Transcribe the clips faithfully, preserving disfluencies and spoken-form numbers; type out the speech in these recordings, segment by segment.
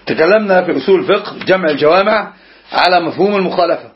تكلمنا في أصول الفقه جمع الجوامع على مفهوم المخالفة.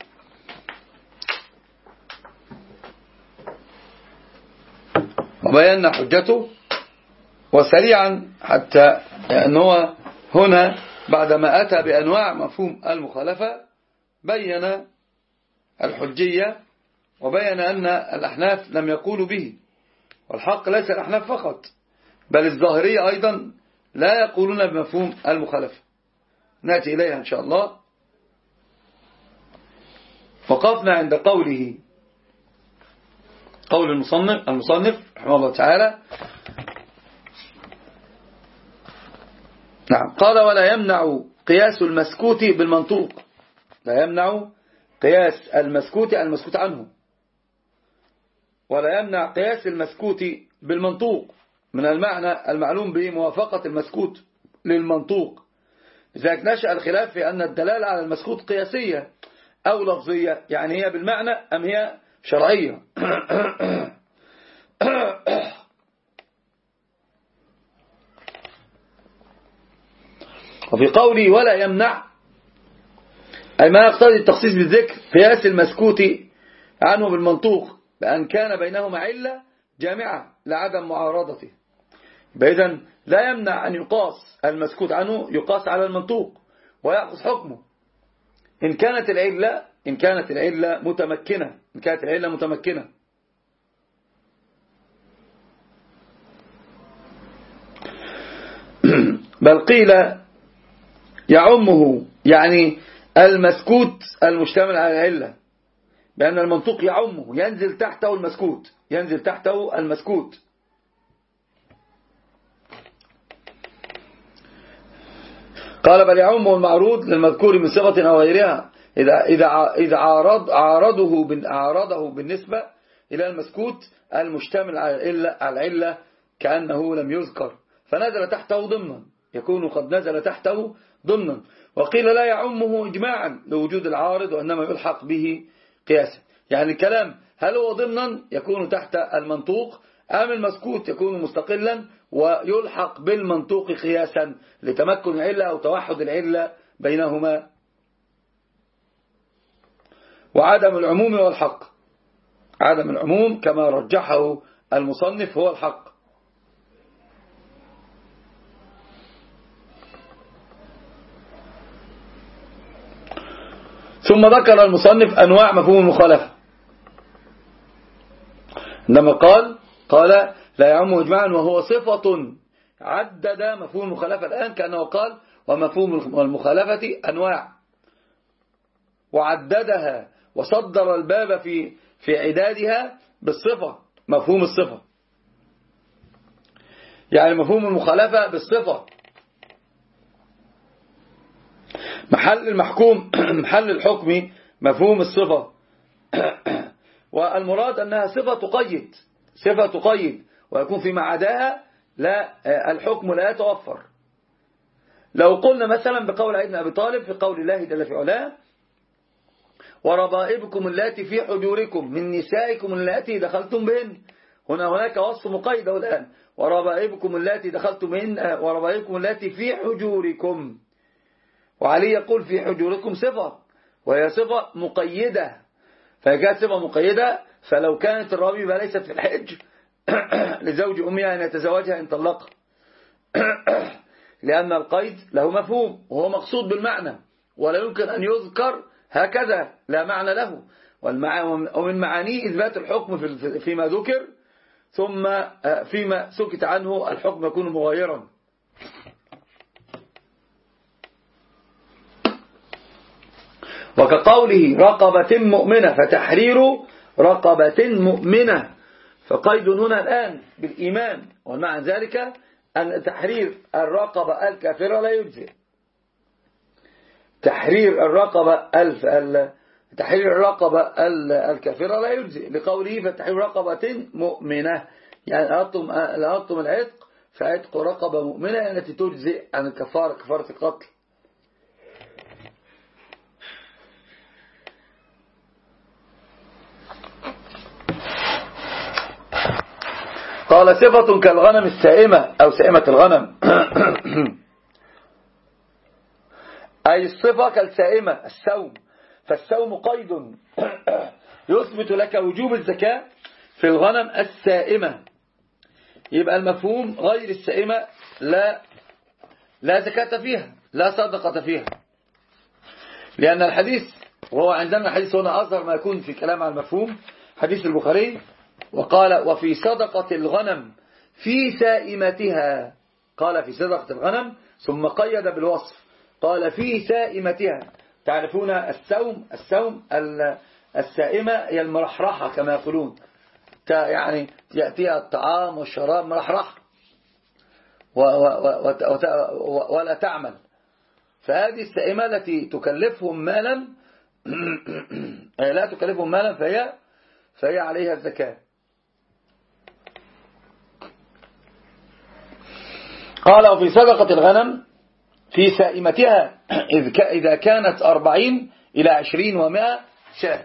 وبينا حجته، وسريعا حتى أنه هنا بعدما أتى بأنواع مفهوم المخالفة بيّن الحجية، وبيّن أن الأحناف لم يقولوا به، والحق ليس الأحناف فقط بل الظاهرية أيضا لا يقولون بمفهوم المخالفة، نأتي إليها إن شاء الله. وقفنا عند قوله قول المصنف المصنف رحمه الله تعالى، نعم، قال ولا يمنع قياس المسكوت بالمنطوق، لا يمنع قياس المسكوت المسكوت عنه، ولا يمنع قياس المسكوت بالمنطوق من المعنى المعلوم بموافقة المسكوت للمنطوق. لذلك نشأ الخلاف في أن الدلالة على المسكوت قياسية أو لفظية، يعني هي بالمعنى أم هي شرعية. وفي قولي ولا يمنع أي ما يقتضي التخصيص بالذكر قياس المسكوت عنه بالمنطوق بأن كان بينهما علة جامعة لعدم معارضته. بإذن لا يمنع أن يقاس المسكوت عنه يقاس على المنطوق ويأخذ حكمه إن كانت العلة إن كانت العلة متمكنة إن كانت العلة متمكنة بل قيل يعمه، يعني المسكوت المشتمل على العلة، بأن المنطوق يعمه ينزل تحته المسكوت ينزل تحته المسكوت قال بل يعمه المعروض للمذكور من صفة أو غيرها إذا إذا إذا عارض عارضه عارضه بالنسبة إلى المسكوت المشتمل على العلة على العلة كأنه لم يذكر فنزل تحته ضمنا، يكون قد نزل تحته ضمنا. وقيل لا يعمه إجماعا لوجود العارض وإنما يلحق به قياسا، يعني الكلام هل هو ضمنا يكون تحت المنطوق أم المسكوت يكون مستقلا ويلحق بالمنطوق قياسا لتمكن العلة أو توحد العلة بينهما. وعدم العموم هو الحق، عدم العموم كما رجحه المصنف هو الحق. ثم ذكر المصنف أنواع مفهوم المخالفة عندما قال قال لا يعم إجماعا وهو صفة، عدد مفهوم المخالفة الآن كأنه قال ومفهوم المخالفة أنواع، وعددها وصدر الباب في في عدادها بالصفة، مفهوم الصفة، يعني مفهوم المخالفة بالصفة محل المحكوم محل الحكم مفهوم الصفة. والمراد أنها صفة تقيد صفة تقيد ويكون فيما عداها لا الحكم لا يتوفر. لو قلنا مثلا بقول علي بن أبي طالب في قول الله جل في علاه وربائبكم اللاتي في حجوركم من نسائكم اللاتي دخلتم بهن، هنا هناك وصف مقيد الآن وربائبكم اللاتي دخلتم بهن وربائبكم اللاتي في حجوركم، وعلي يقول في حجوركم صفة وهي صفة مقيدة، فكانت صفة مقيدة فلو كانت الربيبة ليست في الحج لزوج أمها أن يتزوجها إن طلقها لأن القيد له مفهوم وهو مقصود بالمعنى ولا يمكن أن يذكر هكذا لا معنى له، ومن معانيه إثبات الحكم فيما ذكر ثم فيما سكت عنه الحكم يكون مغايرا. وكقوله رقبة مؤمنة فتحرير رقبة مؤمنة، فقيد هنا الآن بالإيمان، ومع ذلك أن تحرير الرقبة الكافرة لا يجزئ، تحرير الرقبة الف تحرير الرقبة الكافرة لا يجزئ لقوله فتحرير رقبة مؤمنة، يعني أردتم أردتم العتق فعتق رقبة مؤمنة التي تجزئ عن الكفارة كفارة القتل. قال صفة كالغنم السائمة أو سائمة الغنم أي الصفة كالسائمة السوم، فالسوم قيد يثبت لك وجوب الزكاة في الغنم السائمة. يبقى المفهوم غير السائمة لا لا زكاة فيها، لا صدقة فيها، لأن الحديث، وهو عندنا الحديث هنا أظهر ما يكون في كلام عن المفهوم، حديث البخاري وقال وفي صدقة الغنم في سائمتها، قال في صدقة الغنم ثم قيد بالوصف قال في سائمتها. تعرفون السوم، السوم السائمة هي المرحرحة كما يقولون، يعني يأتيها الطعام والشراب مرحرح ولا تعمل. فهذه السائمة التي تكلفهم مالا لا تكلفهم مالا فهي فهي عليها الزكاة. قال وفي صدقة الغنم في سائمتها إذا كانت أربعين إلى عشرين ومائة شاة.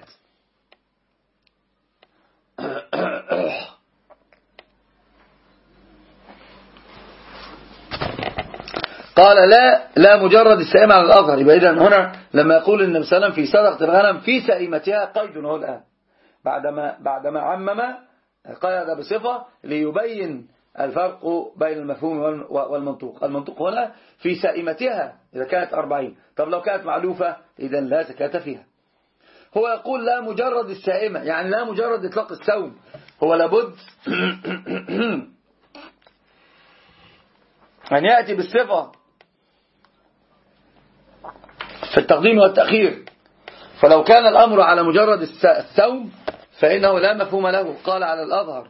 قال لا لا مجرد السائمة على الأظهر. يبقى إذن هنا لما يقول النبي صلى الله عليه وسلم في صدقة الغنم في سائمتها قيد هو الآن بعدما بعدما عمم قيد بصفة ليبين الفرق بين المفهوم والمنطوق. المنطوق هنا في سائمتها إذا كانت أربعين. طب لو كانت معلوفة إذن لا زكاة فيها. هو يقول لا مجرد السائمة، يعني لا مجرد إطلاق السوم، هو لابد أن يأتي بالصفة في التقديم والتأخير. فلو كان الأمر على مجرد السوم فإنه لا مفهوم له. قال على الأظهر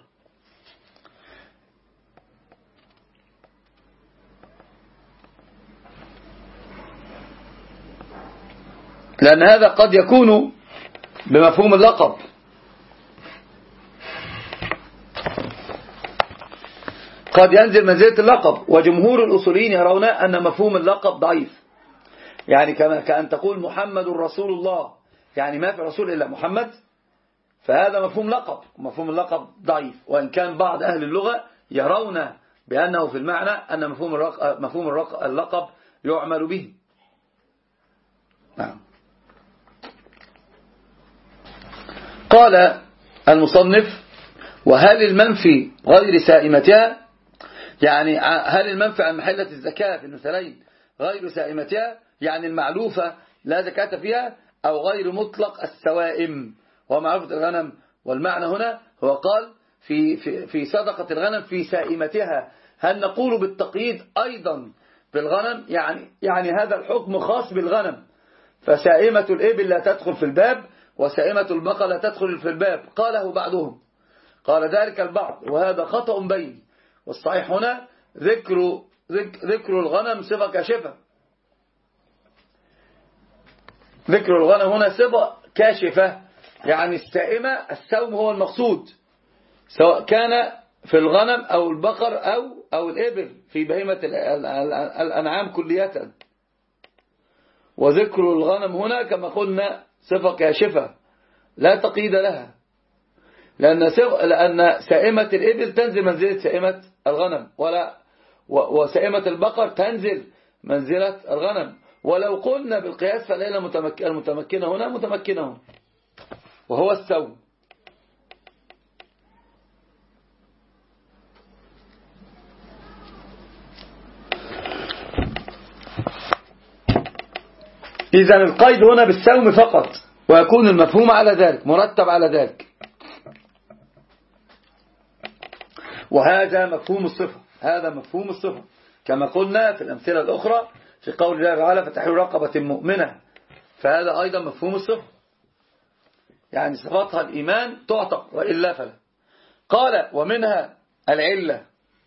لأن هذا قد يكون بمفهوم اللقب، قد ينزل منزلة اللقب، وجمهور الأصوليين يرون أن مفهوم اللقب ضعيف. يعني كما كأن تقول محمد رسول الله، يعني ما في رسول إلا محمد، فهذا مفهوم لقب، مفهوم اللقب ضعيف. وإن كان بعض أهل اللغة يرون بأنه في المعنى أن مفهوم مفهوم اللقب يعمل به. نعم. قال المصنف وهل المنفي غير سائمتها، يعني هل المنفي عن محلة الزكاة في المثلين غير سائمتها، يعني المعلوفة لا زكاة فيها، أو غير مطلق السوائم ومعروفة الغنم. والمعنى هنا هو قال في, في, في صدقة الغنم في سائمتها. هل نقول بالتقييد أيضا بالغنم، يعني, يعني هذا الحكم خاص بالغنم، فسائمة الإبل لا تدخل في الباب وسائمة البقر لا تدخل في الباب. قاله بعضهم، قال ذلك البعض وهذا خطأ بين، والصحيح هنا ذكر, ذكر الغنم صفة كاشفة. ذكر الغنم هنا صفة كاشفة، يعني السائمة السوم هو المقصود، سواء كان في الغنم أو البقر أو, أو الإبل في بهيمة الأنعام كلية. وذكر الغنم هنا كما قلنا صفة كاشفة لا تقييد لها، لأن, لأن سائمة الإبل تنزل منزلة سائمة الغنم، ولا وسائمة البقر تنزل منزلة الغنم. ولو قلنا بالقياس فالعلة المتمكنة هنا متمكنة هنا وهو السوم. إذن القيد هنا بالسوم فقط، ويكون المفهوم على ذلك مرتب على ذلك. وهذا مفهوم الصفة، هذا مفهوم الصفة كما قلنا في الأمثلة الأخرى في قول الله تعالى فتحرير رقبة مؤمنة، فهذا أيضا مفهوم الصفة، يعني صفاتها الإيمان تعتق وإلا فلا. قال ومنها العلة.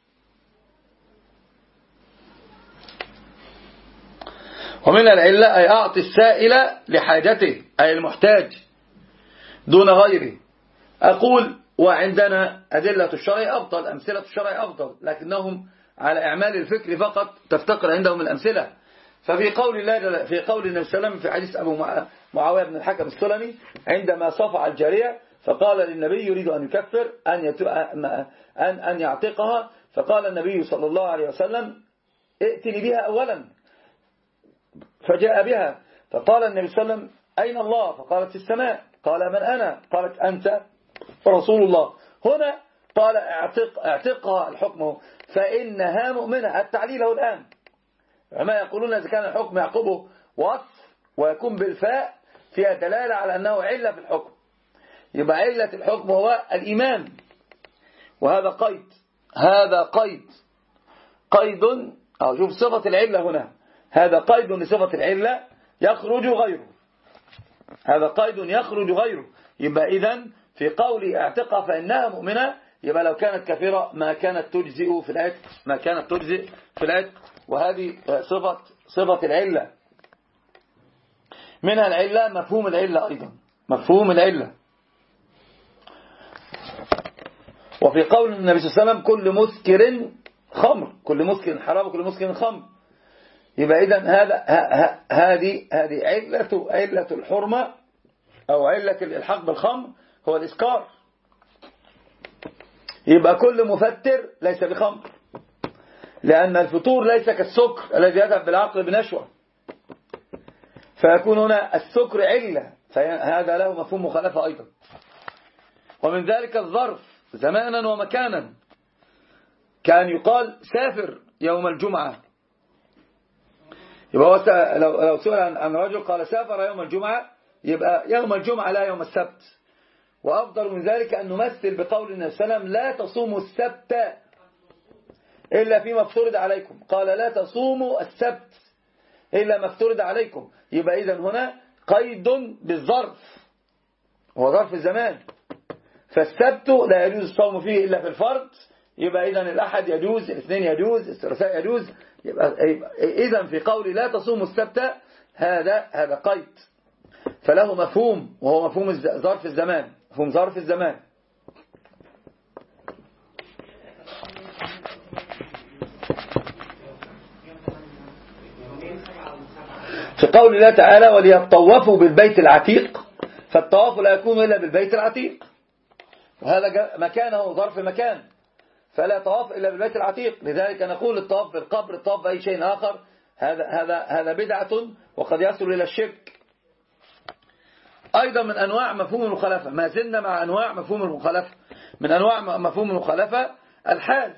ومن العلة أي أعطي السائل لحاجته، أي المحتاج دون غيره. أقول وعندنا أدلة الشرع أفضل، أمثلة الشرع أفضل، لكنهم على إعمال الفكر فقط تفتقر عندهم الأمثلة. ففي قول الله في قول النبي صلى الله عليه وسلم في حديث أبو معاوية بن الحكم السلمي عندما صفع الجارية فقال للنبي يريد أن يكفر أن أن أن يعتقها، فقال النبي صلى الله عليه وسلم ائتني بها أولا فجاء بها، فقال النبي صلى الله عليه وسلم أين الله؟ فقالت في السماء. قال من أنا؟ قالت أنت رسول الله. هنا قال اعتق اعتقها الحكم فإنها مؤمنة. التعليل له الآن ما يقولون إذا كان الحكم يعقبه وصف ويكون بالفاء فيها دلالة على أنه علة في الحكم، يبقى علة الحكم هو الإيمان، وهذا قيد، هذا قيد قيد أو شوف صفة العلة هنا، هذا قيد لصفة العلة يخرج غيره، هذا قيد يخرج غيره. يبقى إذن في قول اعتقها فإنها مؤمنة، يبقى لو كانت كافرة ما كانت تجزئ في العتق، ما كانت تجزئ في العتق. وهذه صفة صفة العلة. منها العلة مفهوم العلة أيضا، مفهوم العلة. وفي قول النبي صلى الله عليه وسلم كل مسكر خمر، كل مسكر حرام وكل مسكر خمر. يبقى إذن هذا هذه هذه علة علة الحرمة أو علة الإلحاق بالخمر هو الإسكار. يبقى كل مفتر ليس بخمر، لأن الفطور ليس كالسكر الذي يذهب بالعقل بنشوة، فيكون هنا السكر علة، فهذا له مفهوم مخالفة أيضا. ومن ذلك الظرف زمانا ومكانا، كان يقال سافر يوم الجمعة، يبقى هو لو لو سئل عن رجل قال سافر يوم الجمعة، يبقى يوم الجمعة لا يوم السبت. وأفضل من ذلك أن نمثل بقول النبي صلى الله عليه وسلم لا تصوموا السبت إلا فيما افترض عليكم، قال لا تصوموا السبت إلا ما افترض عليكم. يبقى إذن هنا قيد بالظرف، هو ظرف الزمان، فالسبت لا يجوز الصوم فيه إلا في الفرض، يبقى إذن الأحد يجوز، الاثنين يجوز، الثلاثاء يجوز. يبقى إذن في قول لا تصوموا السبت هذا هذا قيد، فله مفهوم وهو مفهوم ظرف الزمان، مفهوم ظرف الزمان. في قول الله تعالى وليطوفوا بالبيت العتيق، فالطواف لا يكون إلا بالبيت العتيق، وهذا مكانه ظرف مكان، فلا طواف إلا بالبيت العتيق. لذلك نقول الطواف بالقبر، الطواف بأي شيء آخر هذا هذا هذا بدعة وقد يصل إلى الشرك. أيضا من أنواع مفهوم المخالفة، ما زلنا مع أنواع مفهوم المخالفة، من أنواع مفهوم المخالفة الحال.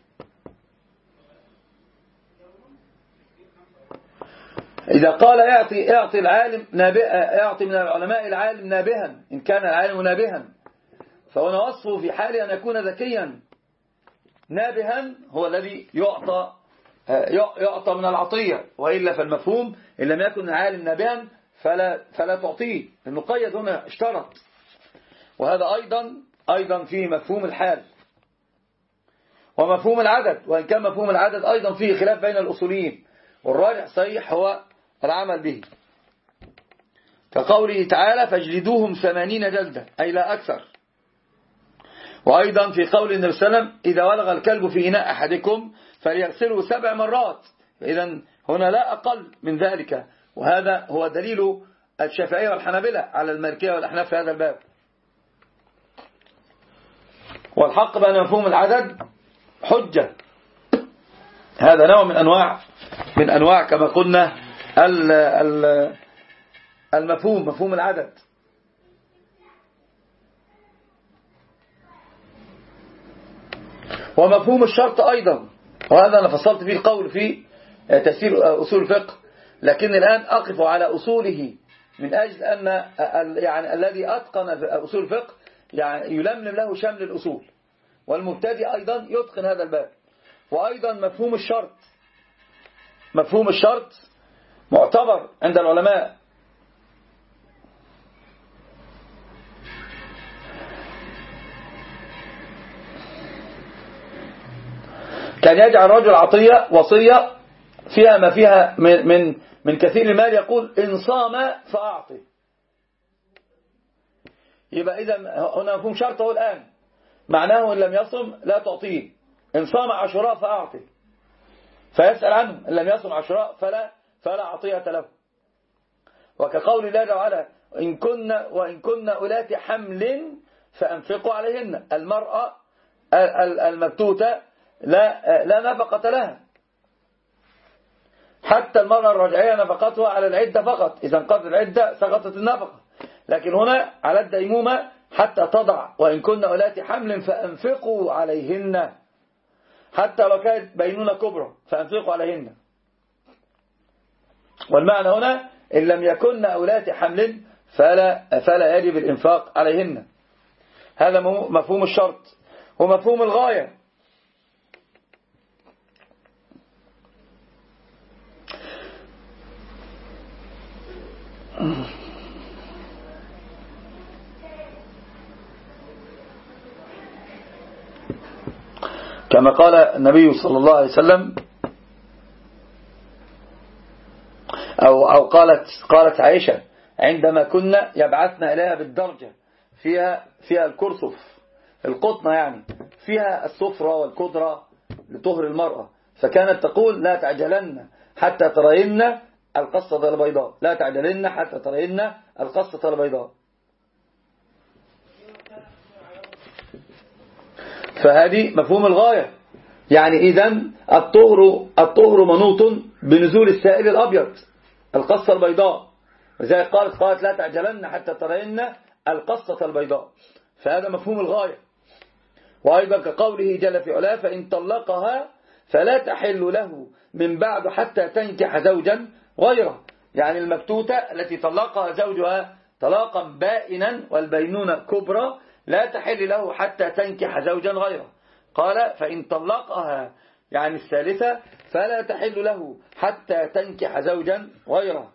إذا قال يعطي اعطي العالم نابئا، يعطي من العلماء العالم نابها إن كان العالم نابها، فهنا وصفه في حال أن يكون ذكيا. نابها هو الذي يعطى يعطى من العطية، وإلا فالمفهوم إن لم يكن العالم نابها فلا فلا تعطيه، المقيد هنا اشترط. وهذا أيضا أيضا فيه مفهوم الحال ومفهوم العدد، وإن كان مفهوم العدد أيضا فيه خلاف بين الأصوليين، والراجح صحيح هو العمل به، كقوله تعالى فاجلدوهم ثمانين جلدة أي لا أكثر. وأيضا في قول النبي صلى الله عليه وسلم إذا ولغ الكلب في إناء أحدكم فليغسله سبع مرات، إذن هنا لا أقل من ذلك. وهذا هو دليل الشافعية والحنابلة على المالكية والأحناف في هذا الباب. والحق بأن مفهوم العدد حجة، هذا نوع من أنواع من أنواع كما قلنا المفهوم مفهوم العدد. ومفهوم الشرط أيضا، وهذا أنا فصلت فيه القول في تفسير أصول الفقه، لكن الآن أقف على أصوله من أجل أن يعني الذي أتقن أصول الفقه يعني يلملم له شمل الأصول، والمبتدئ أيضا يتقن هذا الباب. وأيضا مفهوم الشرط، مفهوم الشرط معتبر عند العلماء، كان يجعل رجل عطية وصية فيها ما فيها من من من كثير المال، يقول إن صام فأعطي. يبقى إذا هنا مفهوم شرطه الآن معناه إن لم يصم لا تعطيه، إن صام عشراء فأعطي، فيسأل عنه إن لم يصم عشراء فلا فلا عطية له. وكقول الله تعالى إن كنا وإن كنا أولات حمل فأنفقوا عليهن، المرأة المبتوتة لا لا نفقة لها، حتى المرأة الرجعية نفقتها على العدة فقط، إذا انقضت العدة سقطت النفقة. لكن هنا على الديمومة حتى تضع، وإن كن أولات حمل فأنفقوا عليهن، حتى لو كانت بينونة كبرى فأنفقوا عليهن. والمعنى هنا إن لم يكن أولات حمل فلا, فلا يجب الإنفاق عليهن. هذا مفهوم الشرط ومفهوم الغاية. كما قال النبي صلى الله عليه وسلم، أو, أو قالت, قالت عائشة عندما كنا يبعثنا إليها بالدرجة فيها, فيها الكرسف القطنة، يعني فيها الصفرة والكدرة لطهر المرأة، فكانت تقول لا تعجلن حتى ترين القصة البيضاء، لا تعجلن حتى ترين القصة البيضاء. فهذه مفهوم الغاية، يعني إذن الطهر, الطهر منوط بنزول السائل الأبيض القصة البيضاء، وزي قالت قالت لا تعجلن حتى ترين القصة البيضاء، فهذا مفهوم الغاية. وأيضا كقوله جل في علاه فإن طلقها فلا تحل له من بعد حتى تنكح زوجا غيره، يعني المكتوتة التي طلقها زوجها طلاقا بائنا والبينونة كبرى لا تحل له حتى تنكح زوجا غيره. قال فإن طلقها يعني الثالثة فلا تحل له حتى تنكح زوجا غيره.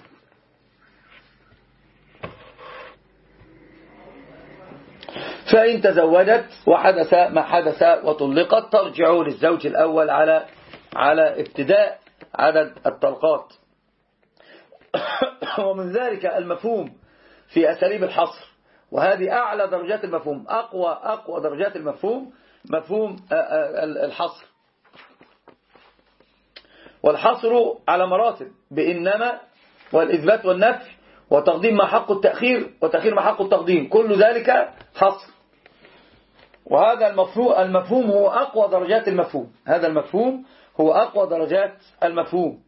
فإن تزوجت وحدث ما حدث وطلقت ترجع للزوج الأول على على ابتداء عدد الطلقات. ومن ذلك المفهوم في أساليب الحصر، وهذه أعلى درجات المفهوم، أقوى أقوى درجات المفهوم مفهوم الحصر. والحصر على مراتب بإنما والإثبات والنفي وتقديم ما حق التأخير وتأخير ما حق التقديم، كل ذلك حصر. وهذا المفهوم المفهوم هو أقوى درجات المفهوم، هذا المفهوم هو أقوى درجات المفهوم.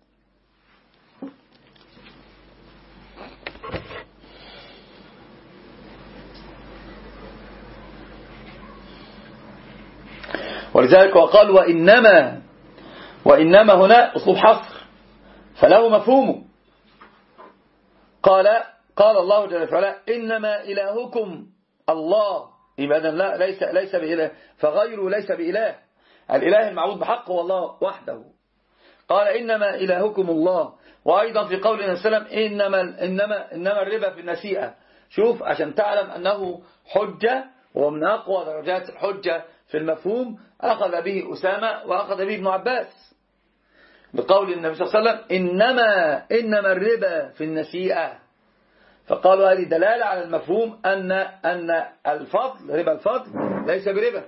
ولذلك وقال وإنما، وإنما هنا أسلوب حصر فله مفهومه. قال قال الله جل وعلا إنما إلهكم الله، يبقى لا ليس ليس بإله، فغيره ليس بإله، الإله المعبود بحق هو الله وحده. قال إنما إلهكم الله. وأيضا في قول النبي صلى الله عليه وسلم إنما إنما إنما الربا في النسيئة. شوف عشان تعلم أنه حجة ومن أقوى درجات الحجة في المفهوم، أخذ به أسامة وأخذ به ابن عباس بقول النبي صلى الله عليه وسلم إنما إنما الربا في النسيئة، فقالوا هذه دلالة على المفهوم أن أن الفضل ربا الفضل ليس بربا،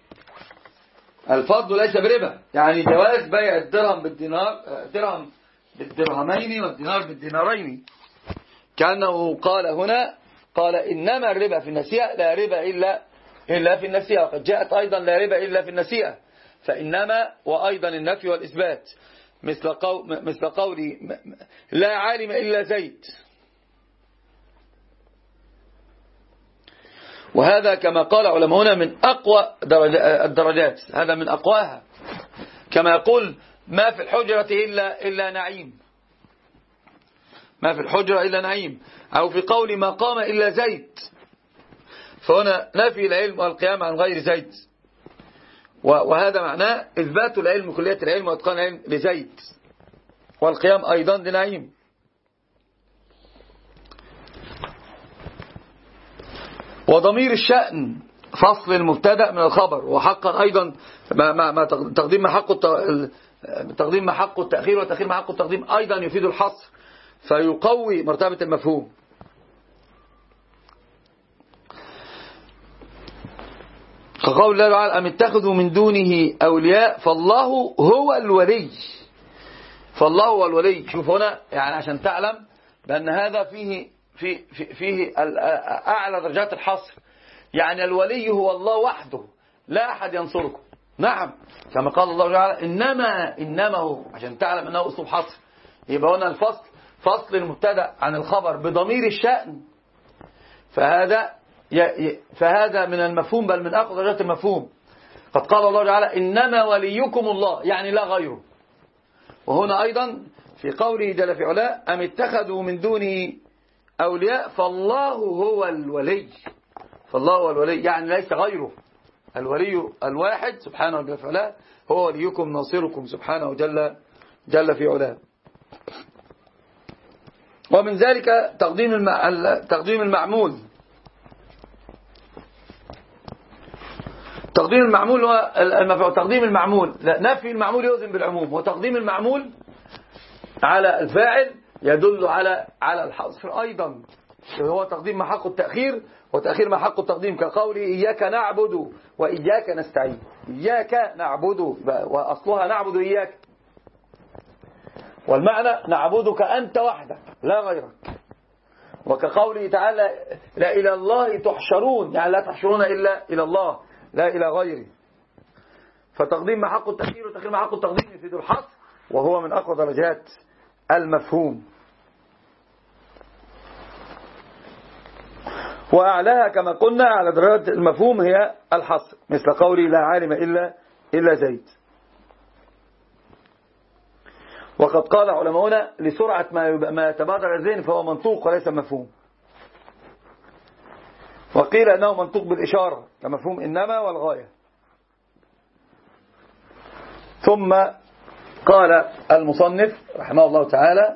الفضل ليس بربا، يعني جواز بيع الدرهم بالدينار، درهم بالدرهمين والدينار بالدينارين، كأنه قال هنا قال إنما الربا في النسيئة، لا ربا إلا إلا في النسيئة. وقد جاءت أيضا لا ربا إلا في النسيئة، فإنما وأيضا النفي والإثبات، مثل قول مثل قولي لا عالم إلا زيد، وهذا كما قال علماؤنا من أقوى الدرجات، هذا من أقواها. كما يقول ما في الحجرة إلا إلا نعيم، ما في الحجرة إلا نعيم، أو في قول ما قام إلا زيد، فهنا نفي العلم والقيام عن غير زيد، وهذا معناه إثبات العلم كلية العلم وإتقان العلم لزيد، والقيام أيضا لنعيم. وضمير الشأن فصل المبتدأ من الخبر، وحقا أيضا ما ما تقديم ما حق تقديم ما حق التأخير وتأخير ما حق التقديم أيضا يفيد الحصر، فيقوي مرتبة المفهوم. كقول الله تعالى أم اتخذوا من دونه أولياء فالله هو الولي، فالله هو الولي. شوف هنا يعني عشان تعلم بأن هذا فيه في في فيه أعلى درجات الحصر، يعني الولي هو الله وحده، لا أحد ينصركم، نعم، كما قال الله تعالى إنما إنما هو، عشان تعلم أنه أسلوب حصر. يبقى هنا الفصل فصل المبتدأ عن الخبر بضمير الشأن، فهذا فهذا من المفهوم، بل من أقوى درجات المفهوم. قد قال الله تعالى إنما وليكم الله، يعني لا غيره. وهنا أيضا في قوله جل في علاه أم اتخذوا من دونه أولياء فالله هو الولي، فالله هو الولي يعني ليس غيره. الولي الواحد سبحانه جل في علاه هو وليكم ناصركم سبحانه جل جل في علاه. ومن ذلك تقديم تقديم المعمول. تقديم المعمول هو المفعول. تقديم المعمول، نفي المعمول يوزن بالعموم، وتقديم المعمول على الفاعل يدل على على الحصر أيضا. هو تقديم ما حقه التأخير، وتأخير ما حقه التقديم، كقوله إياك نعبد وإياك نستعين. إياك نعبد وأصلها نعبد إياك، والمعنى نعبدك أنت وحدك لا غيرك. وكقوله تعالى لا إلى الله تحشرون، يعني لا تحشرون إلا إلى الله لا إلى غيره. فتقديم ما حقه التأخير وتأخير ما حقه التقديم يفيد الحصر، وهو من أقوى درجات المفهوم. وأعلاها كما قلنا على درجات المفهوم هي الحصر، مثل قولي لا عالم إلا إلا زيد. وقد قال علماؤنا لسرعة ما ما يتبادر الذهن فهو منطوق وليس مفهوم. وقيل أنه منطوق بالإشارة كمفهوم إنما والغاية. ثم قال المصنف رحمه الله تعالى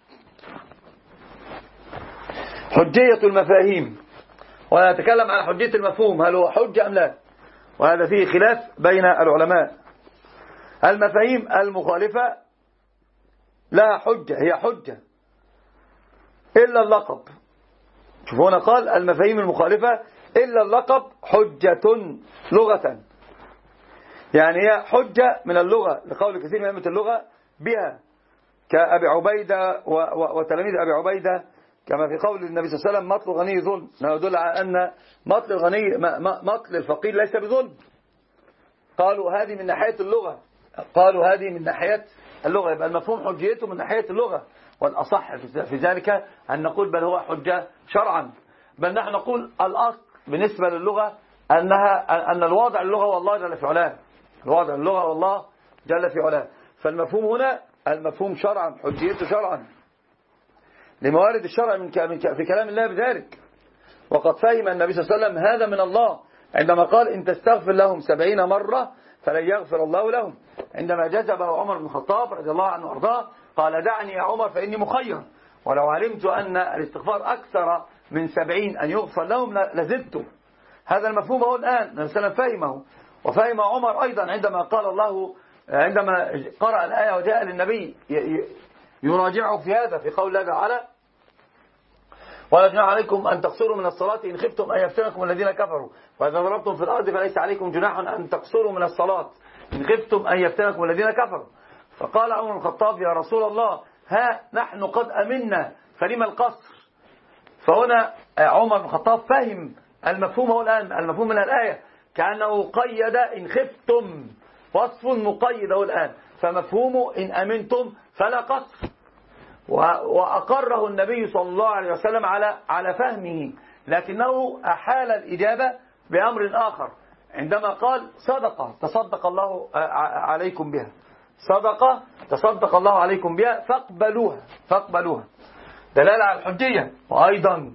حجية المفاهيم، ونتكلم عن حجية المفهوم هل هو حجة أم لا، وهذا فيه خلاف بين العلماء. المفاهيم المخالفة لا حجة، هي حجة إلا اللقب. شوفوا هنا قال المفاهيم المخالفة إلا اللقب حجة لغة، يعني هي حجة من اللغة لقول كثير من أئمة اللغة بها، كأبي عبيدة وتلاميذ أبي عبيدة، كما في قول النبي صلى الله عليه وسلم مطل الغني ظلم، ما يدل على أن مطل الغني مطل الفقير ليس بظلم. قالوا هذه من ناحية اللغة، قالوا هذه من ناحية اللغة، يبقى المفهوم حجيته من ناحية اللغة. والأصح في ذلك أن نقول بل هو حجة شرعا، بل نحن نقول الأصل بالنسبة للغة أنها أن الواضع اللغة والله جل في علاه، الواضع اللغة والله جل في علاه. فالمفهوم هنا المفهوم شرعا، حجيته شرعا لموارد الشرع من في كلام الله بذلك. وقد فهم النبي صلى الله عليه وسلم هذا من الله عندما قال إن تستغفر لهم سبعين مرة فلن يغفر الله لهم، عندما جذبه عمر بن الخطاب رضي الله عنه وارضاه قال دعني يا عمر فإني مخير، ولو علمت أن الاستغفار أكثر من سبعين أن يغفر لهم لزدته. هذا المفهوم هو الآن النبي صلى الله عليه وسلم فهمه، وفهم عمر أيضا عندما قال الله عندما قرأ الآية وجاء للنبي يراجعه في هذا في قول الله تعالى ولا جناح عليكم أن تقصروا من الصلاة إن خفتم أن يفتنكم الذين كفروا وإذا ضربتم في الأرض فليس عليكم جناح أن تقصروا من الصلاة إن خفتم أن يفتنكم الذين كفروا. فقال عمر بن الخطاب يا رسول الله ها نحن قد أمنا فلما القصر. فهنا عمر بن الخطاب فهم المفهوم هو الآن، المفهوم من الآية كأنه قيد إن خفتم، وصف مقيد هو الآن، فمفهومه إن أمنتم فلا قصر. وأقره النبي صلى الله عليه وسلم على على فهمه، لكنه أحال الإجابة بأمر آخر عندما قال صدقة تصدق الله عليكم بها، صدقة تصدق الله عليكم بها فاقبلوها فاقبلوها دلالة على الحجية. وأيضا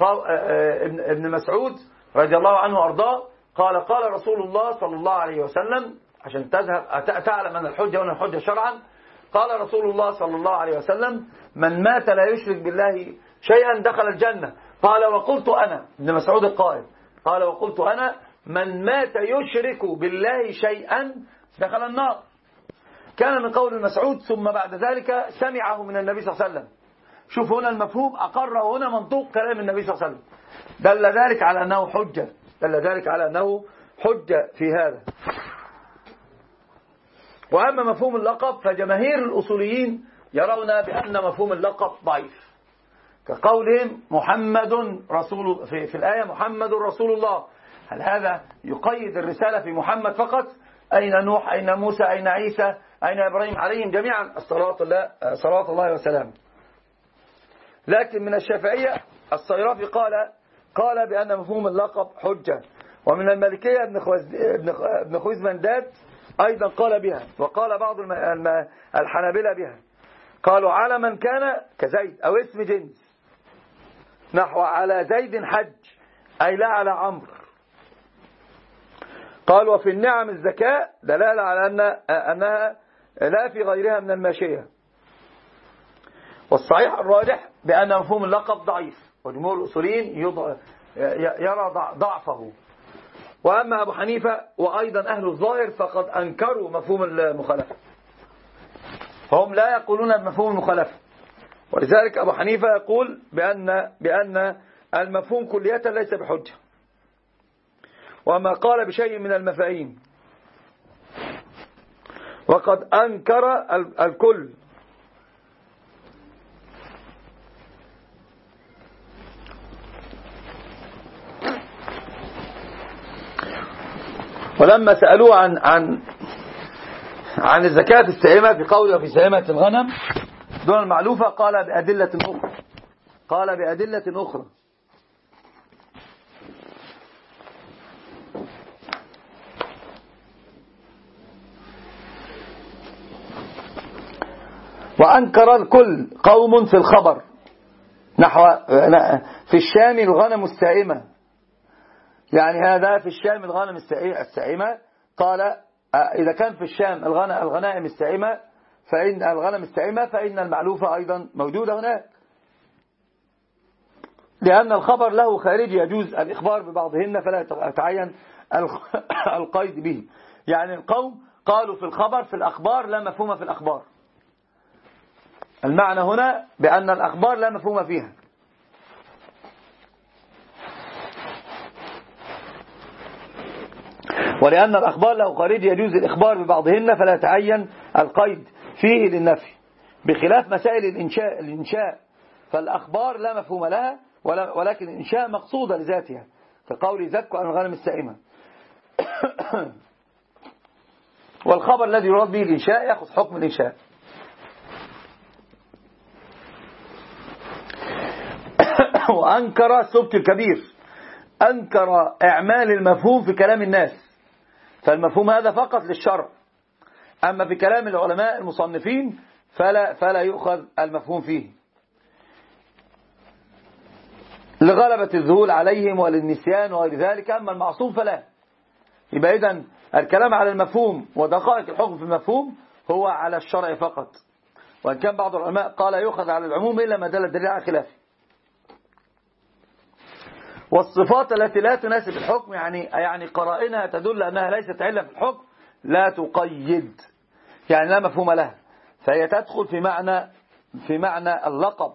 ابن مسعود رضي الله عنه وأرضاه قال قال رسول الله صلى الله عليه وسلم عشان تذهب تعلم أن الحجة وأن الحجة شرعا، قال رسول الله صلى الله عليه وسلم من مات لا يشرك بالله شيئا دخل الجنة. قال وقلت أنا، ابن مسعود القائل قال وقلت أنا من مات يشرك بالله شيئا دخل النار. كان من قول المسعود ثم بعد ذلك سمعه من النبي صلى الله عليه وسلم. شوف هنا المفهوم أقره هنا منطوق كلام النبي صلى الله عليه وسلم، دل ذلك على أنه حجة، دل ذلك على أنه حجة في هذا. وأما مفهوم اللقب فجماهير الأصوليين يرون بأن مفهوم اللقب ضعيف، كقولهم محمد رسول في, في الآية محمد رسول الله. هل هذا يقيد الرسالة في محمد فقط؟ أين نوح، أين موسى، أين عيسى، أين إبراهيم، عليهم جميعا الصلاة الله صلاة الله وسلامه. لكن من الشافعية الصيرافي قال قال بأن مفهوم اللقب حجة، ومن المالكية ابن خويزمنداد أيضا قال بها، وقال بعض الحنابلة بها، قالوا على من كان كزيد أو اسم جنس، نحو على زيد حج، أي لا على عمرو. قال وفي النعم الزكاة دلالة على أن أنها لا في غيرها من الماشية. والصحيح الراجح بأن مفهوم اللقب ضعيف، وجمهور الأصوليين يرى ضعفه. وأما أبو حنيفة وأيضا أهل الظاهر فقد أنكروا مفهوم المخالفة، هم لا يقولون بمفهوم المخالفة. ولذلك أبو حنيفة يقول بأن بأن المفهوم كلية ليس بحجة، وما قال بشيء من المفاهيم، وقد أنكر الكل. ولما سألوه عن عن عن الزكاة السائمة في قوله وفي سائمة الغنم دون المعلوفة قال بأدلة أخرى قال بأدلة أخرى وأنكر الكل قوم في الخبر، نحو في الشام الغنم السائمة، يعني هذا في الشام الغنم السائمة، قال إذا كان في الشام الغنائم السائمة فإن الغنم السائمة فإن المعلوفة أيضا موجودة هناك، لأن الخبر له خارجي يجوز الإخبار ببعضهن فلا يتعين القيد به. يعني القوم قالوا في الخبر في الأخبار لا مفهوم في الأخبار، المعنى هنا بأن الأخبار لا مفهوم فيها. ولأن الأخبار له خارج يجوز الإخبار ببعضهن فلا يتعين القيد فيه للنفي، بخلاف مسائل الإنشاء الإنشاء فالأخبار لا مفهوم لها ولكن الإنشاء مقصودة لذاتها، كقول زكوا عن الغنم السائمة. والخبر الذي يراد به الإنشاء يأخذ حكم الإنشاء. وأنكر السبكي الكبير أنكر إعمال المفهوم في كلام الناس، فالمفهوم هذا فقط للشرع، أما في كلام العلماء المصنفين فلا, فلا يؤخذ المفهوم فيه لغلبة الذهول عليهم وللنسيان وغير ذلك. أما المعصوم فلا. يبقى إذن الكلام على المفهوم ودقائق الحكم في المفهوم هو على الشرع فقط، وإن كان بعض العلماء قال يؤخذ على العموم إلا ما دل الدليل على خلافه. والصفات التي لا تناسب الحكم يعني يعني قرائنها تدل أنها ليست علة في الحكم لا تقيد، يعني لا مفهوم لها، فهي تدخل في معنى في معنى اللقب.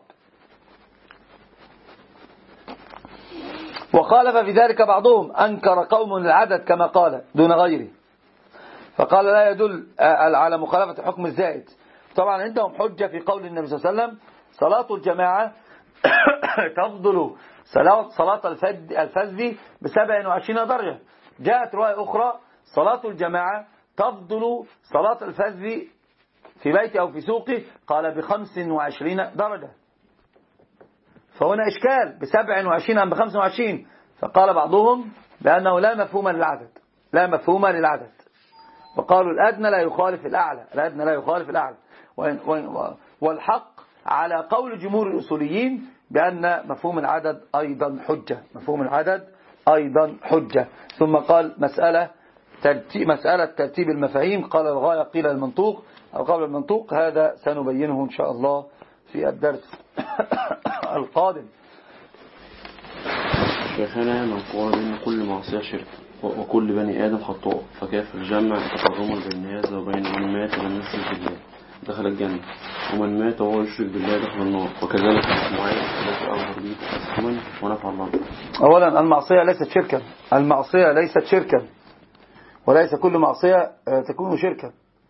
وخالف في ذلك بعضهم، أنكر قوم العدد كما قال دون غيره، فقال لا يدل على مخالفة الحكم الزائد. طبعا عندهم حجة في قول النبي صلى الله عليه وسلم صلاة الجماعة تفضل صلاة الفذ بسبع وعشرين درجة. جاءت رواية أخرى صلاة الجماعة تفضل صلاة الفذ في بيته أو في سوقه قال بخمس وعشرين درجة. فهنا إشكال بسبع وعشرين أم بخمس وعشرين، فقال بعضهم بأنه لا مفهوم للعدد لا مفهوم للعدد وقالوا الأدنى لا يخالف الأعلى الأدنى لا يخالف الأعلى. والحق على قول جمهور الأصوليين بأن مفهوم العدد أيضا حجة مفهوم العدد أيضا حجة. ثم قال مسألة ترتيب مسألة ترتيب المفاهيم، قال الغاية قيل المنطوق أو قبل المنطوق، هذا سنبينه إن شاء الله في الدرس القادم. شيخنا منقول بأن كل معصية شرك وكل بني آدم خطاء، فكيف الجمع تقرما بين هذا وبين من مات ولم يشرك بالله دخل الجنة ومن مات وهو يشرك بالله دخل النار، وكذلك المعين التي أظهر به تقسما ونفع الله. أولا المعصية ليست شركا المعصية ليست شركا وليس كل معصية تكون شركا.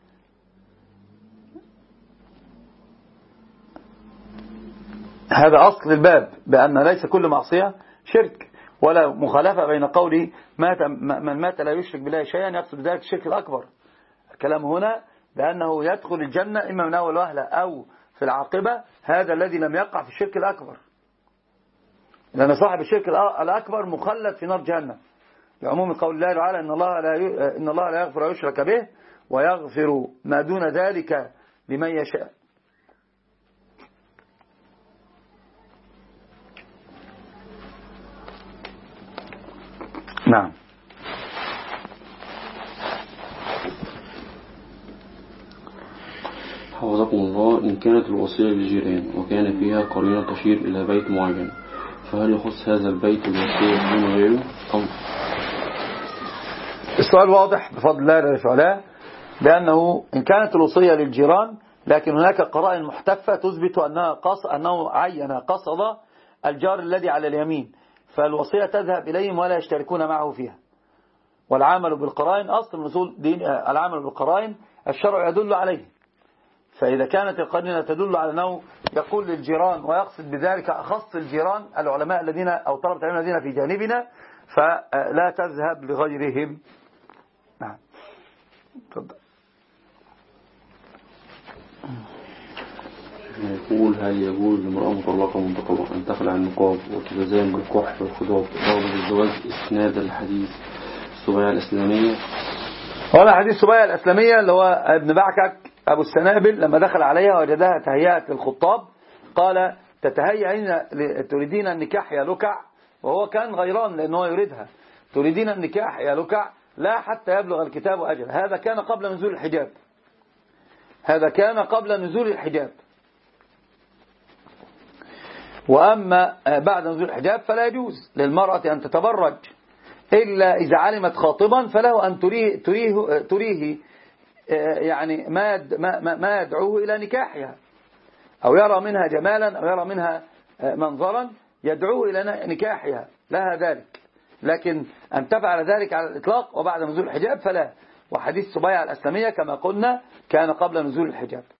هذا أصل الباب بأن ليس كل معصية شرك، ولا مخالفة بين قوله مات من مات لا يشرك بالله شيئا يقصد ذلك الشرك الأكبر، الكلام هنا بأنه يدخل الجنة إما من أول وهلة أو في العاقبة، هذا الذي لم يقع في الشرك الأكبر، لأن صاحب الشرك الأكبر مخلد في نار جهنم، لعموم قول الله تعالى إن الله لا ي... إن الله لا يغفر يشرك به ويغفر ما دون ذلك لمن يشاء. نعم. حفظكم الله، إن كانت الوصية للجيران وكان فيها قرينة تشير إلى بيت معين، فهل يخص هذا البيت الوصية دون غيره أم؟ السؤال واضح بفضل الله جل وعلا، لأنه إن كانت الوصية للجيران لكن هناك قرائن محتفة تثبت أنها قص أنه عين قصد الجار الذي على اليمين، فالوصية تذهب إليهم ولا يشتركون معه فيها. والعمل بالقرائن أصل من أصول دين، العمل بالقرائن الشرع يدل عليه. فإذا كانت القرينة تدل على أنه يقول للجيران ويقصد بذلك أخص الجيران العلماء الذين أو طلبة العلم الذين في جانبنا، فلا تذهب لغيرهم. نعم. تفضل. يقول هل يجوز لامرأة مطلقة منتقبة أن تخلع النقاب وتتزين بالكحل والخضاب رغم الزواج استنادا للحديث السبيعة الإسلامية؟ هنا حديث السبيعة الإسلامية اللي هو ابن بعكك أبو السنابل لما دخل عليها وجدها تهيأت للخطاب قال تتهيئين تريدين النكاح يا لكع، وهو كان غيران لأنه يريدها، تريدين النكاح يا لكع لا حتى يبلغ الكتاب أجل. هذا كان قبل نزول الحجاب، هذا كان قبل نزول الحجاب. وأما بعد نزول الحجاب فلا يجوز للمرأة أن تتبرج إلا إذا علمت خاطبا فله أن تريه, تريه, تريه يعني ما ما يدعوه إلى نكاحها، أو يرى منها جمالا أو يرى منها منظرا يدعوه إلى نكاحها، لها ذلك. لكن أن تفعل ذلك على الإطلاق وبعد نزول الحجاب فلا. وحديث السبيعة الإسلامية كما قلنا كان قبل نزول الحجاب.